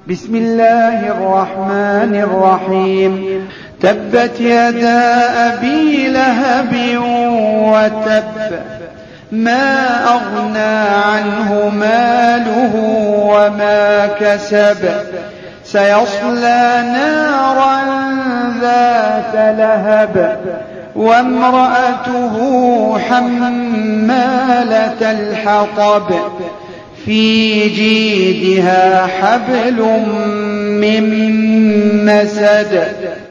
بسم الله الرحمن الرحيم. تبت يدا أبي لهب وتب، ما أغنى عنه ماله وما كسب، سيصلى نارا ذات لهب، وامرأته حمالة الحطب، في جيدها حبل من مسد.